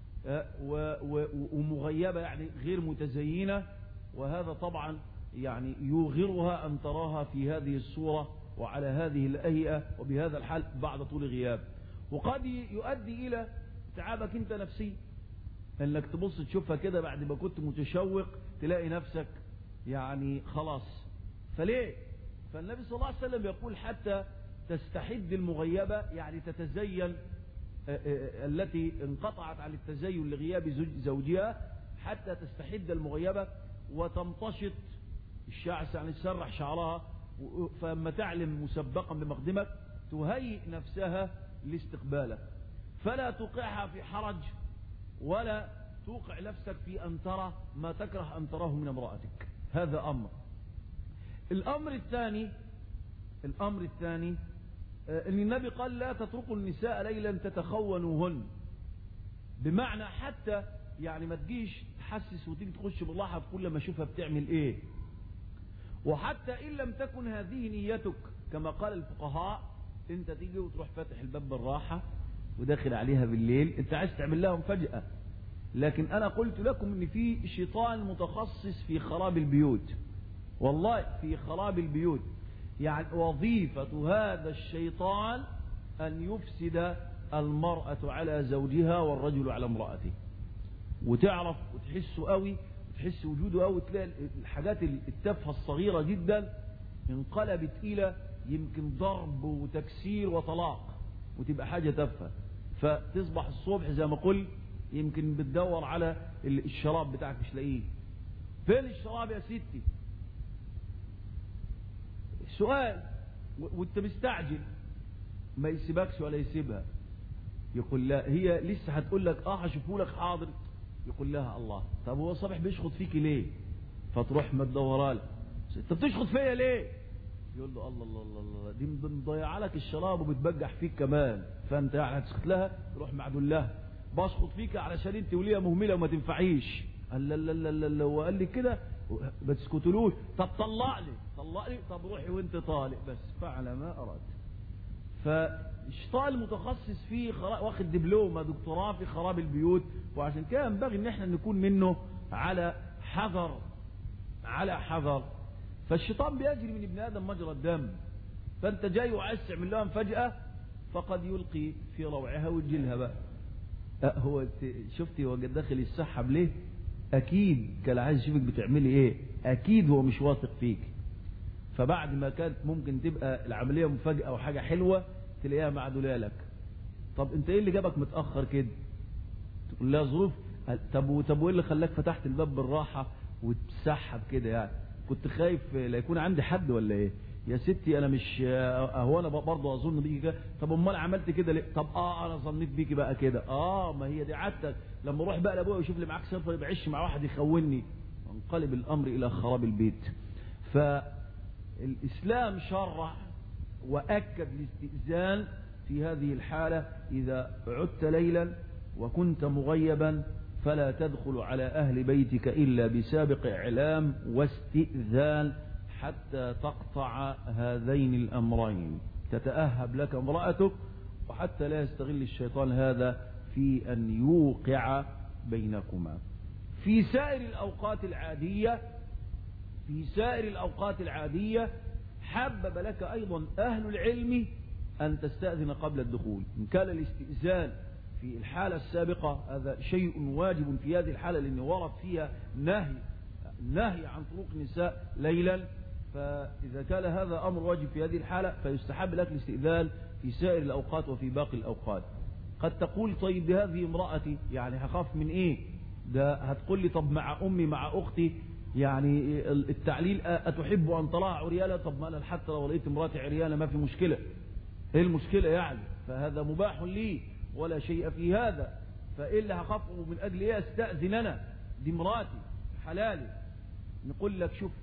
ومغيبه يعني غير متزينه، وهذا طبعا يعني يوغرها ان تراها في هذه الصوره وعلى هذه الهيئه وبهذا الحال بعد طول غياب. وقد يؤدي الى تعبك انت نفسي، انك تبص تشوفها كده بعد ما كنت متشوق تلاقي نفسك يعني خلاص. فليه؟ فالنبي صلى الله عليه وسلم يقول حتى تستحد المغيبة، يعني تتزين التي انقطعت عن التزين لغياب زوجها، حتى تستحد المغيبة وتمتشط الشعث، يعني تسرح شعرها، فلما تعلم مسبقا بمقدمك تهيئ نفسها لاستقبالك، فلا توقعها في حرج ولا توقع نفسك في أن ترى ما تكره أن تراه من امرأتك. هذا أمر. الأمر الثاني الأمر الثاني أن النبي قال لا تتركوا النساء ليلا تتخونوهن، بمعنى حتى يعني ما تجيش تحسس وتيجي تخش بالراحة كل ما اشوفها بتعمل ايه. وحتى ان لم تكن هذه نيتك كما قال الفقهاء، انت تيجي وتروح فاتح الباب بالراحة وداخل عليها بالليل، انت عايز تعمل لها مفاجأة. لكن انا قلت لكم ان في شيطان متخصص في خراب البيوت، والله في خراب البيوت. يعني وظيفة هذا الشيطان ان يفسد المرأة على زوجها والرجل على امرأته، وتعرف وتحسه قوي، وتحس وجوده قوي، تلاقي الحاجات التافهة الصغيرة جدا انقلبت الى يمكن ضرب وتكسير وطلاق، وتبقى حاجة تافهة. فتصبح الصبح زي ما قلت يمكن بتدور على الشراب بتاعك مش لاقيه. فين الشراب يا ستي؟ سؤال، وانت مستعجل، ما يسيبكش ولا يسيبها. يقول لا، هي لسه هتقول لك اه هشوفه لك حاضر. يقول لها الله، طب هو صبح بيشخط فيكي ليه؟ فتروح ما تدورها له، انت بتشخط فيا ليه؟ يقول له الله الله الله, الله دي مضيعه لك الشراب وبتبجح فيك كمان، فانت هتسكت لها تروح معدول لها بشخط فيك علشان انت وليها مهمله وما تنفعيش. قال لا لا لا لا، هو قال لي كده ما تسكتلوش. طب طلق لي طلق لي طب روحي وانت طالق، بس فعل ما اراد. فالشيطان المتخصص فيه واخد دبلومه دكتوراه في خراب البيوت، وعشان كده ينبغي ان احنا نكون منه على حذر على حذر. فالشيطان بيجري من ابن ادم مجرى الدم، فانت جاي وعايز تعمل لها مفاجاه فقد يلقي في روعها ويجلها بقى. أه هو شفتي هو داخل يسحب ليه؟ اكيد كان عايز يشوفك بتعملي ايه، اكيد هو مش واثق فيك. فبعد ما كانت ممكن تبقى العمليه مفاجاه او حاجه حلوه تلاقيها معدوله لك. طب انت ايه اللي جابك متاخر كده؟ تقول لها ظروف. طب طب وايه اللي خلاك فتحت الباب بالراحه وتسحب كده؟ يعني كنت خايف لا يكون عندي حد ولا ايه؟ يا ستي انا مش هو انا برضه اظن بيكي كده. طب امال عملت كده ليه؟ طب اه انا ظنيت بيكي بقى كده. اه ما هي دي عادتك، لما اروح بقى لابويا ويشوف لي معاك صرفه يبعش مع واحد يخونني، وانقلب الامر الى خراب البيت. فالاسلام شرع واكد الاستئذان في هذه الحاله: اذا عدت ليلا وكنت مغيبا فلا تدخل على اهل بيتك الا بسابق اعلام واستئذان حتى تقطع هذين الأمرين، تتأهب لك امرأتك، وحتى لا يستغل الشيطان هذا في أن يوقع بينكما. في سائر الأوقات العادية في سائر الأوقات العادية حبب لك أيضا أهل العلم أن تستأذن قبل الدخول. إن كان الاستئذان في الحالة السابقة هذا شيء واجب في هذه الحالة، لأن ورد فيها نهي نهي عن طرق النساء ليلا، فإذا كان هذا أمر واجب في هذه الحالة فيستحب لك الاستئذان في سائر الأوقات وفي باقي الأوقات. قد تقول طيب بهذه امرأتي، يعني هخاف من إيه؟ ده هتقول لي طب مع أمي مع أختي، يعني التعليل أتحب أن تراها عريانة؟ طب ما أنا حتى لو لقيت امرأتي عريانة ما في مشكلة، إيه المشكلة يعني؟ فهذا مباح لي ولا شيء في هذا، فإيه اللي هخافه من أجل إيه أستأذن أنا؟ دي امرأتي حلالي. نقول لك شوف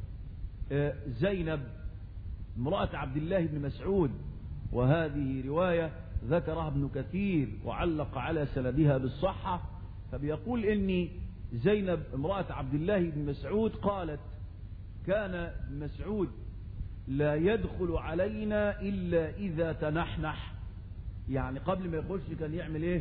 زينب امرأة عبد الله بن مسعود، وهذه رواية ذكرها ابن كثير وعلق على سندها بالصحة، فبيقول إني زينب امرأة عبد الله بن مسعود قالت: كان ابن مسعود لا يدخل علينا إلا إذا تنحنح، يعني قبل ما يخش كان يعمل إيه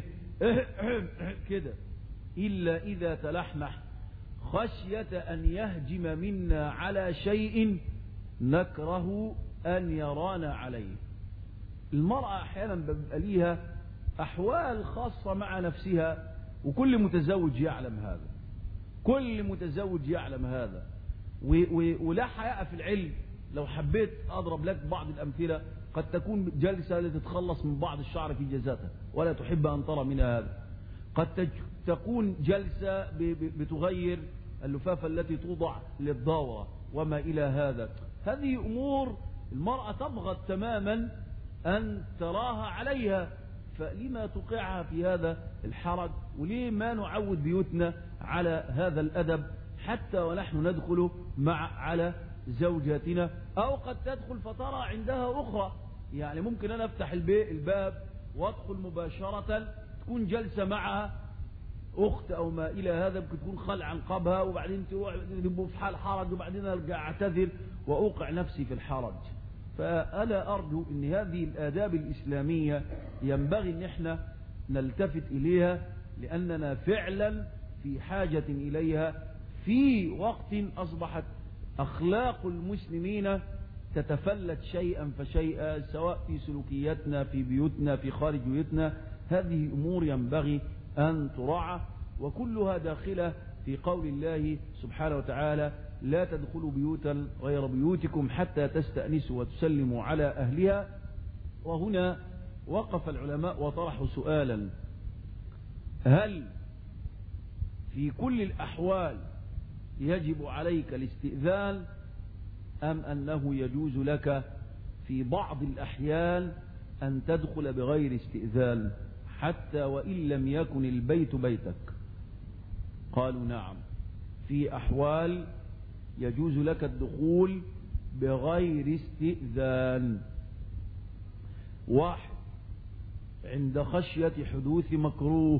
كده، إلا إذا تلحنح خشية أن يهجم منا على شيء نكره أن يرانا عليه. المرأة أحيانا بيبقى ليها أحوال خاصة مع نفسها، وكل متزوج يعلم هذا، كل متزوج يعلم هذا، ولا حياء في العلم. لو حبيت أضرب لك بعض الأمثلة، قد تكون جالسة لتتخلص من بعض الشعر في جزاتها ولا تحب أن ترى منها هذا، قد تكون جلسة بتغير اللفافة التي توضع للدورة وما إلى هذا. هذه أمور المرأة تبغض تماما أن تراها عليها، فلما توقعها في هذا الحرج؟ وليه ما نعود بيوتنا على هذا الأدب حتى ونحن ندخل مع على زوجاتنا؟ أو قد تدخل فترى عندها أخرى، يعني ممكن أنا أفتح الباب وأدخل مباشرة تكون جلسة معها أخت أو ما إلى هذا، ممكن تكون خلع عنقبها وبعدين تبقوا في حال حرج وبعدين أرجع أعتذر وأوقع نفسي في الحرج. فأنا أرجو أن هذه الآداب الإسلامية ينبغي أن احنا نلتفت إليها، لأننا فعلا في حاجة إليها في وقت أصبحت أخلاق المسلمين تتفلت شيئا فشيئا، سواء في سلوكياتنا في بيوتنا في خارج بيوتنا. هذه أمور ينبغي أن تراعى، وكلها داخلة في قول الله سبحانه وتعالى: لا تدخلوا بيوتا غير بيوتكم حتى تستأنسوا وتسلموا على أهلها. وهنا وقف العلماء وطرحوا سؤالا: هل في كل الأحوال يجب عليك الاستئذان، أم أنه يجوز لك في بعض الأحيان أن تدخل بغير استئذان حتى وإن لم يكن البيت بيتك؟ قالوا نعم، في أحوال يجوز لك الدخول بغير استئذان. واحد، عند خشية حدوث مكروه.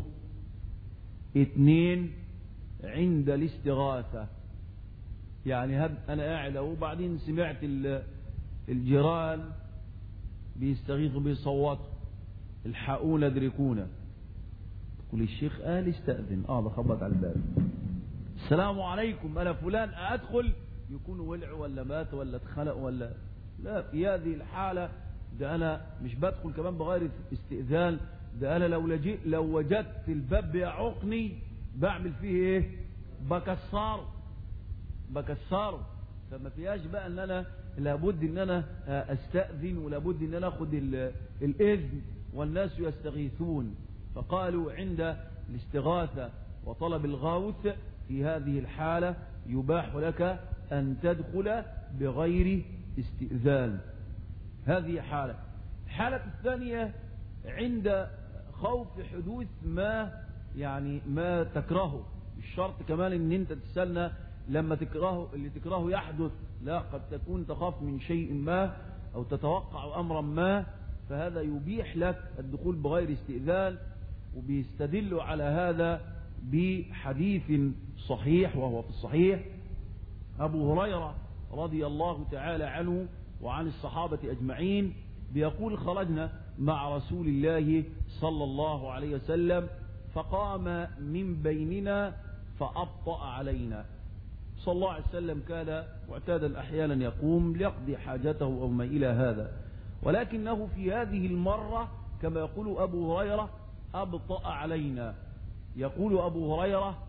اثنين، عند الاستغاثة، يعني هب أنا قاعد وبعدين سمعت الجيران بيستغيثوا بيصوتوا: الحقونا ادركونا. تقول الشيخ قال استأذن، اه بخبط على الباب: السلام عليكم أنا فلان، أدخل؟ يكون ولع ولا مات ولا اتخلق ولا لا. في هذه الحالة ده أنا مش بدخل كمان بغير استئذان، ده أنا لو لجئ لو وجدت الباب يعوقني بعمل فيه ايه؟ بكسره بكسره. فما فيهاش بقى ان انا لابد ان انا استأذن ولابد ان انا اخد الاذن والناس يستغيثون. فقالوا عند الاستغاثة وطلب الغوث في هذه الحالة يباح لك ان تدخل بغير استئذان. هذه حالة. الحالة الثانية عند خوف حدوث ما يعني ما تكرهه. الشرط كمان ان انت تستنى لما تكرهه اللي تكرهه يحدث، لا، قد تكون تخاف من شيء ما او تتوقع امرا ما، فهذا يبيح لك الدخول بغير استئذان. وبيستدل على هذا بحديث صحيح وهو في الصحيح: أبو هريرة رضي الله تعالى عنه وعن الصحابة أجمعين بيقول: خرجنا مع رسول الله صلى الله عليه وسلم فقام من بيننا فأبطأ علينا. صلى الله عليه وسلم كان معتادا أحيانا يقوم ليقضي حاجته أو ما إلى هذا، ولكنه في هذه المرة كما يقول أبو هريرة أبطأ علينا. يقول أبو هريرة: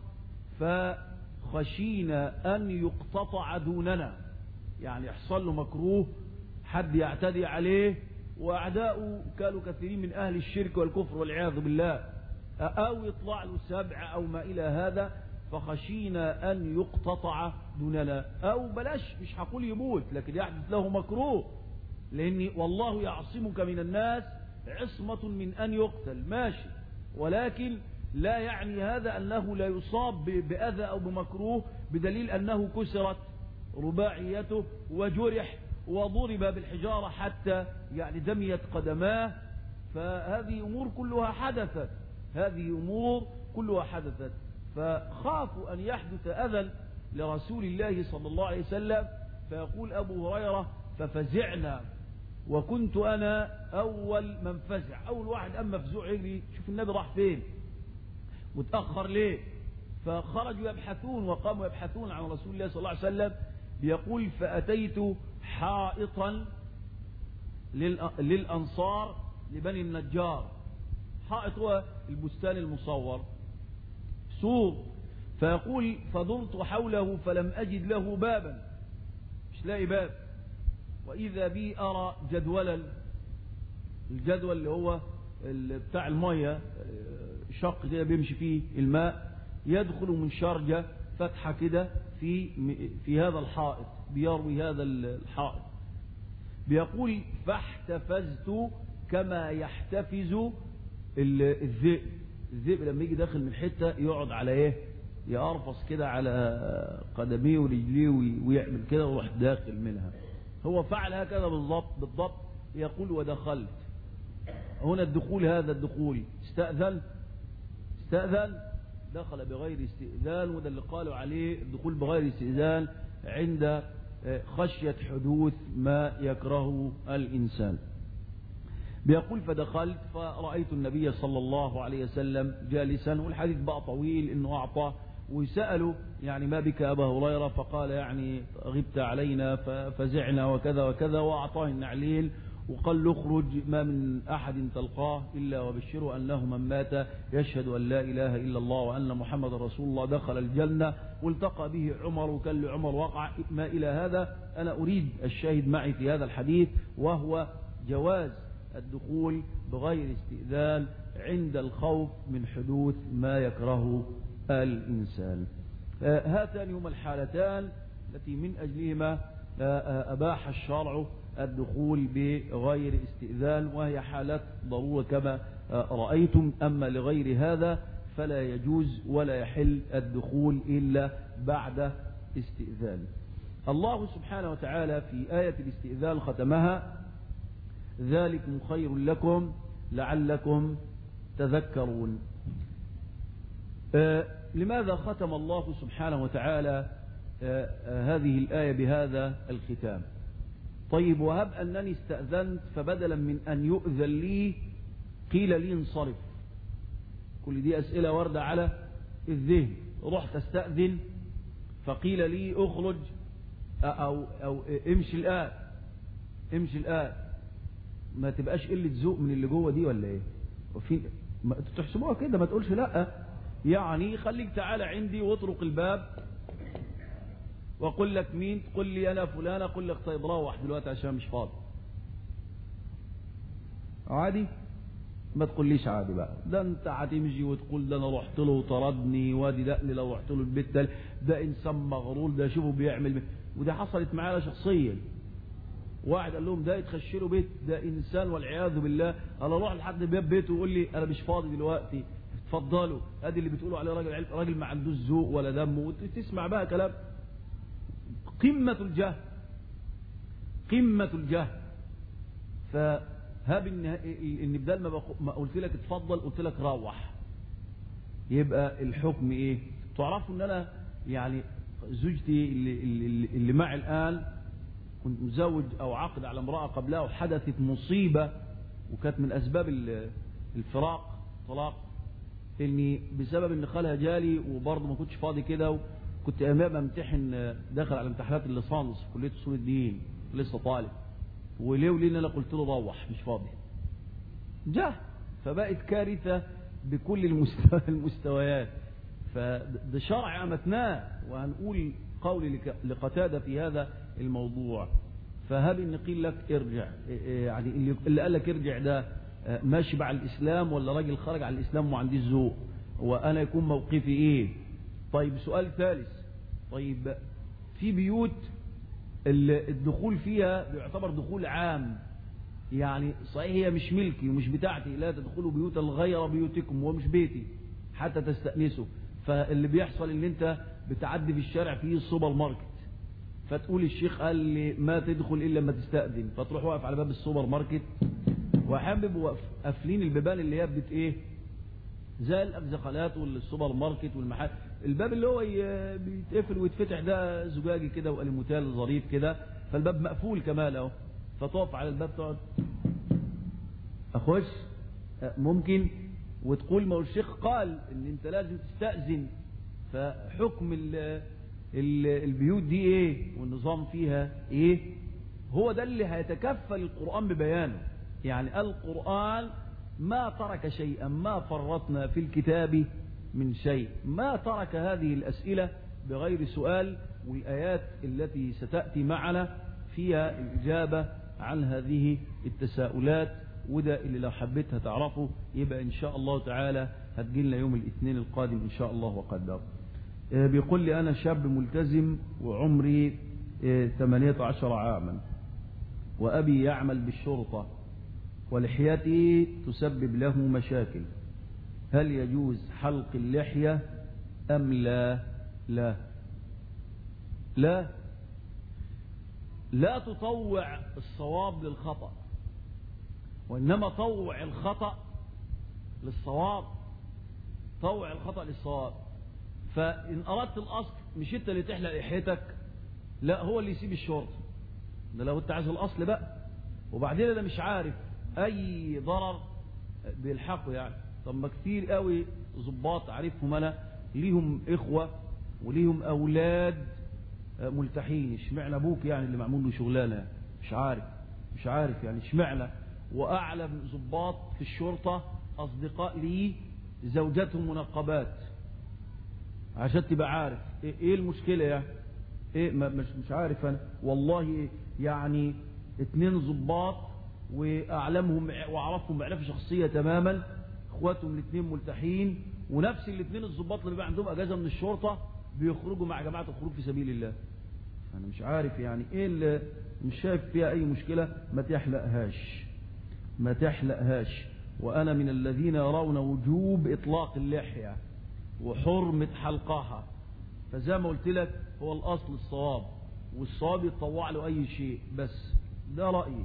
فخشينا أن يقتطع دوننا، يعني يحصل له مكروه، حد يعتدي عليه، وأعداؤه كانوا كثيرين من أهل الشرك والكفر والعياذ بالله، أو يطلع له سبع أو ما إلى هذا، فخشينا أن يقتطع دوننا. أو بلاش، مش هقول يموت، لكن يحدث له مكروه، لأن والله يعصمك من الناس عصمة من أن يقتل، ماشي، ولكن لا يعني هذا أنه لا يصاب بأذى أو بمكروه، بدليل أنه كسرت رباعيته وجرح وضرب بالحجارة حتى يعني دميت قدماه. فهذه أمور كلها حدثت، هذه أمور كلها حدثت. فخافوا أن يحدث أذى لرسول الله صلى الله عليه وسلم. فيقول أبو هريرة: ففزعنا، وكنت أنا أول من فزع، أول واحد أما فزوع يجري شوف النبي راح فين، متأخر ليه. فخرجوا يبحثون وقاموا يبحثون عن رسول الله صلى الله عليه وسلم. بيقول: فأتيت حائطا للأنصار لبني النجار. حائط هو البستان المصور، سور. فيقول: فدرت حوله فلم أجد له بابا، مش لاقي باب، وإذا بي أرى جدولا، الجدول اللي هو بتاع المية، شق كده بيمشي فيه الماء، يدخل من شرجة فتحة كده في في هذا الحائط بيروي هذا الحائط. بيقول فاحتفزت كما يحتفز الذئب. الذئب لما يجي داخل من حتة يقعد على ايه؟ يقرفص كده على قدميه ورجليه ويعمل كده ويروح داخل منها. هو فعل هكذا بالضبط بالضبط. يقول ودخلت. هنا الدخول، هذا الدخول استأذن استأذن دخل بغير استئذان، وده اللي قالوا عليه الدخول بغير استئذان عند خشية حدوث ما يكرهه الإنسان. بيقول فدخلت فرأيت النبي صلى الله عليه وسلم جالسا، والحديث بقى طويل انه اعطى وسأله يعني ما بك أبا هريرة، فقال يعني غبت علينا ففزعنا وكذا وكذا، وأعطاه النعلين وقال له اخرج ما من أحد تلقاه إلا وبشره أنه من مات يشهد أن لا إله إلا الله وأن محمد رسول الله دخل الجنة. والتقى به عمر وكان لعمر وقع ما إلى هذا. أنا أريد الشاهد معي في هذا الحديث وهو جواز الدخول بغير استئذان عند الخوف من حدوث ما يكرهه الإنسان. هاتان هما الحالتان التي من أجلهما أباح الشرع الدخول بغير استئذان، وهي حالات ضرورة كما رأيتم. أما لغير هذا فلا يجوز ولا يحل الدخول إلا بعد استئذان. الله سبحانه وتعالى في آية الاستئذان ختمها ذلكم خير لكم لعلكم تذكرون. آه لماذا ختم الله سبحانه وتعالى آه آه هذه الآية بهذا الختام؟ طيب وهب أنني استأذنت فبدلا من أن يؤذن لي قيل لي انصرف. كل دي أسئلة واردة على الذهن. رحت استأذن فقيل لي اخرج أو, أو امشي الآن امشي الآن. ما تبقاش قلة ذوق من اللي جوه دي ولا ايه؟ وفي تحسبوها كده، ما تقولش لا. يعني خليك تعالى عندي واطرق الباب واقول لك مين؟ تقول لي انا فلان، اقول لك طيب روح دلوقتي عشان مش فاضي. عادي؟ ما تقوليش عادي بقى. ده انت هتمشي وتقول ده انا رحت له وطردني، وادي دقني لو رحت له البيت ده, ده انسان مغرور، ده شوفه بيعمل. ودي حصلت معايا شخصيا. واحد قال لهم ده يتخشلوا بيت، ده انسان والعياذ بالله. انا اروح لحد باب بيته ويقول لي انا مش فاضي دلوقتي، اتفضلوا. ادي اللي بتقولوا عليه راجل راجل ما عندوش ذوق ولا دم، وتسمع بقى كلام قمة الجهل قمة الجهل. فهاب ان ان بدل ما, ما قلت لك اتفضل قلت لك روح، يبقى الحكم ايه؟ تعرفوا ان انا يعني زوجتي اللي, اللي, اللي معي الان كنت مزوج او عقد على امرأة قبلها، وحدثت مصيبة وكانت من اسباب الفراق طلاق، اني بسبب ان خالها جالي وبرضه ما كنتش فاضي كده، وكنت امام امتحن داخل على امتحانات الليسانس في كلية اصول الدين لسه طالب، وليه وليه انا قلت له روح مش فاضي. جه فبقت كارثة بكل المستوى المستويات. فده شرع امتناه، وهنقول قولي لقتادة في هذا الموضوع. فهل ان قيل لك ارجع، يعني اللي قال لك ارجع ده ماشي مع الاسلام ولا راجل خرج على الاسلام وما عنديش ذوق؟ وانا يكون موقفي ايه؟ طيب سؤال ثالث، طيب في بيوت الدخول فيها بيعتبر دخول عام، يعني صحيح هي مش ملكي ومش بتاعتي، لا تدخلوا بيوتا غير بيوتكم، ومش بيتي حتى تستأنسوا. فاللي بيحصل ان انت بتعدي في الشارع فيه السوبر ماركت، فتقول الشيخ قال لي ما تدخل الا لما تستأذن، فتروح واقف على باب السوبر ماركت، واحيانا بيبقوا قافلين البيبان اللي هي بت ايه زي الأبزخانات والسوبر ماركت والمحل، الباب اللي هو بيتقفل ويتفتح ده زجاجي كده والموتال ظريف كده، فالباب مقفول كمان اهو، فتقف على الباب تقعد اخش ممكن، وتقول ما هو الشيخ قال ان انت لازم تستأذن. فحكم ال ال البيوت دي ايه والنظام فيها ايه؟ هو ده اللي هيتكفل القرآن ببيانه. يعني القرآن ما ترك شيئا، ما فرطنا في الكتاب من شيء، ما ترك هذه الأسئلة بغير سؤال، والآيات التي ستأتي معنا فيها الإجابة عن هذه التساؤلات. وده اللي لو حبيتها تعرفه يبقى إن شاء الله تعالى هتجيلنا يوم الاثنين القادم إن شاء الله وقدر. بيقول لي أنا شاب ملتزم وعمري ثمانية عشر عاما، وأبي يعمل بالشرطة ولحيتي تسبب له مشاكل، هل يجوز حلق اللحية أم لا؟ لا لا لا تطوع الصواب للخطأ، وإنما طوع الخطأ للصواب، طوع الخطأ للصواب. فإن أردت الأصل مش أنت اللي تحلق لحيتك، لا هو اللي يسيب الشرطة ده لو أنت عايز الأصل بقى. وبعدين ده مش عارف أي ضرر بيلحقه يعني. طب ما كتير قوي ضباط عارفهم أنا ليهم إخوة وليهم أولاد ملتحين، اشمعنى أبوك يعني اللي معمول له شغلانة؟ مش عارف مش عارف يعني اشمعنى. وأعلم ضباط في الشرطة أصدقاء لي زوجاتهم منقبات، عشان تبقى عارف ايه المشكلة يعني. ايه مش مش عارف انا والله يعني. اتنين ضباط واعلمهم واعرفهم معرفة شخصية تماما، اخواتهم الاثنين ملتحين، ونفس الاثنين الضباط اللي بيبقى عندهم اجازة من الشرطة بيخرجوا مع جماعة الخروج في سبيل الله. انا مش عارف يعني ايه اللي مش شايف فيها اي مشكلة. ما تحلقهاش ما تحلقهاش. وانا من الذين يرون وجوب اطلاق اللحية وحرمة حلقها. فزي ما قلت لك هو الأصل الصواب، والصواب يتطوع له أي شيء، بس ده رأيي.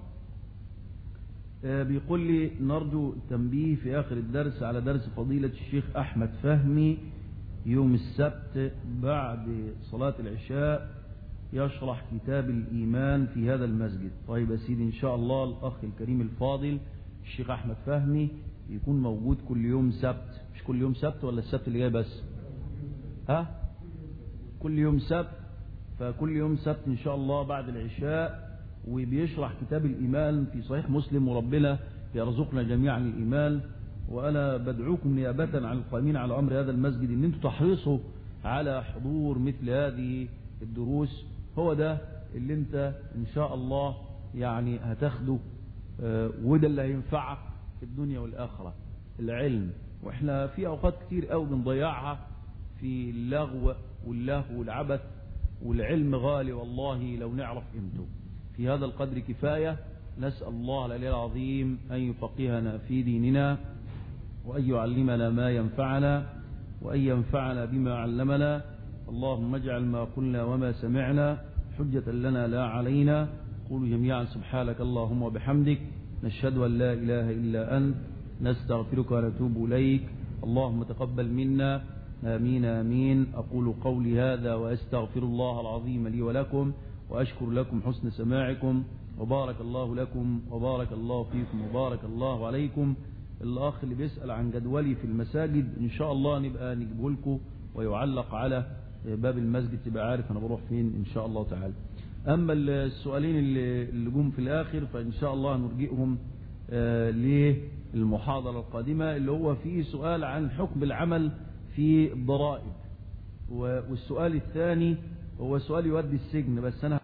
آه بيقول لي نرجو التنبيه في آخر الدرس على درس فضيلة الشيخ أحمد فهمي يوم السبت بعد صلاة العشاء يشرح كتاب الإيمان في هذا المسجد. طيب يا سيدي إن شاء الله الأخ الكريم الفاضل الشيخ أحمد فهمي يكون موجود كل يوم سبت. مش كل يوم سبت ولا السبت اللي جاي بس؟ ها؟ كل يوم سبت. فكل يوم سبت إن شاء الله بعد العشاء، وبيشرح كتاب الإيمان في صحيح مسلم، وربنا يرزقنا جميعا الإيمان. وأنا بدعوكم نيابة عن القائمين على أمر هذا المسجد إن أنتم تحرصوا على حضور مثل هذه الدروس. هو ده اللي أنت إن شاء الله يعني هتاخده، وده اللي هينفعك في الدنيا والآخرة، العلم. وإحنا في أوقات كتير قوي بنضيعها في اللغو واللهو والعبث، والعلم غالي والله لو نعرف قيمته. في هذا القدر كفاية. نسأل الله العلي العظيم أن يفقهنا في ديننا، وأن يعلمنا ما ينفعنا، وأن ينفعنا بما علمنا. اللهم اجعل ما قلنا وما سمعنا حجة لنا لا علينا. قولوا جميعا سبحانك اللهم وبحمدك، نشهد أن لا إله إلا أنت، نستغفرك ونتوب إليك. اللهم تقبل منا، آمين آمين. أقول قولي هذا وأستغفر الله العظيم لي ولكم، وأشكر لكم حسن سماعكم، وبارك الله لكم وبارك الله فيكم وبارك الله عليكم. الأخ اللي بيسأل عن جدولي في المساجد إن شاء الله نبقى نجيبه لكم ويعلق على باب المسجد، تبقى عارف أنا بروح فين إن شاء الله تعالى. أما السؤالين اللي جم في الآخر فإن شاء الله نرجئهم آه للمحاضرة القادمة، اللي هو فيه سؤال عن حكم العمل في الضرائب، والسؤال الثاني هو سؤال يودي السجن، بس أنا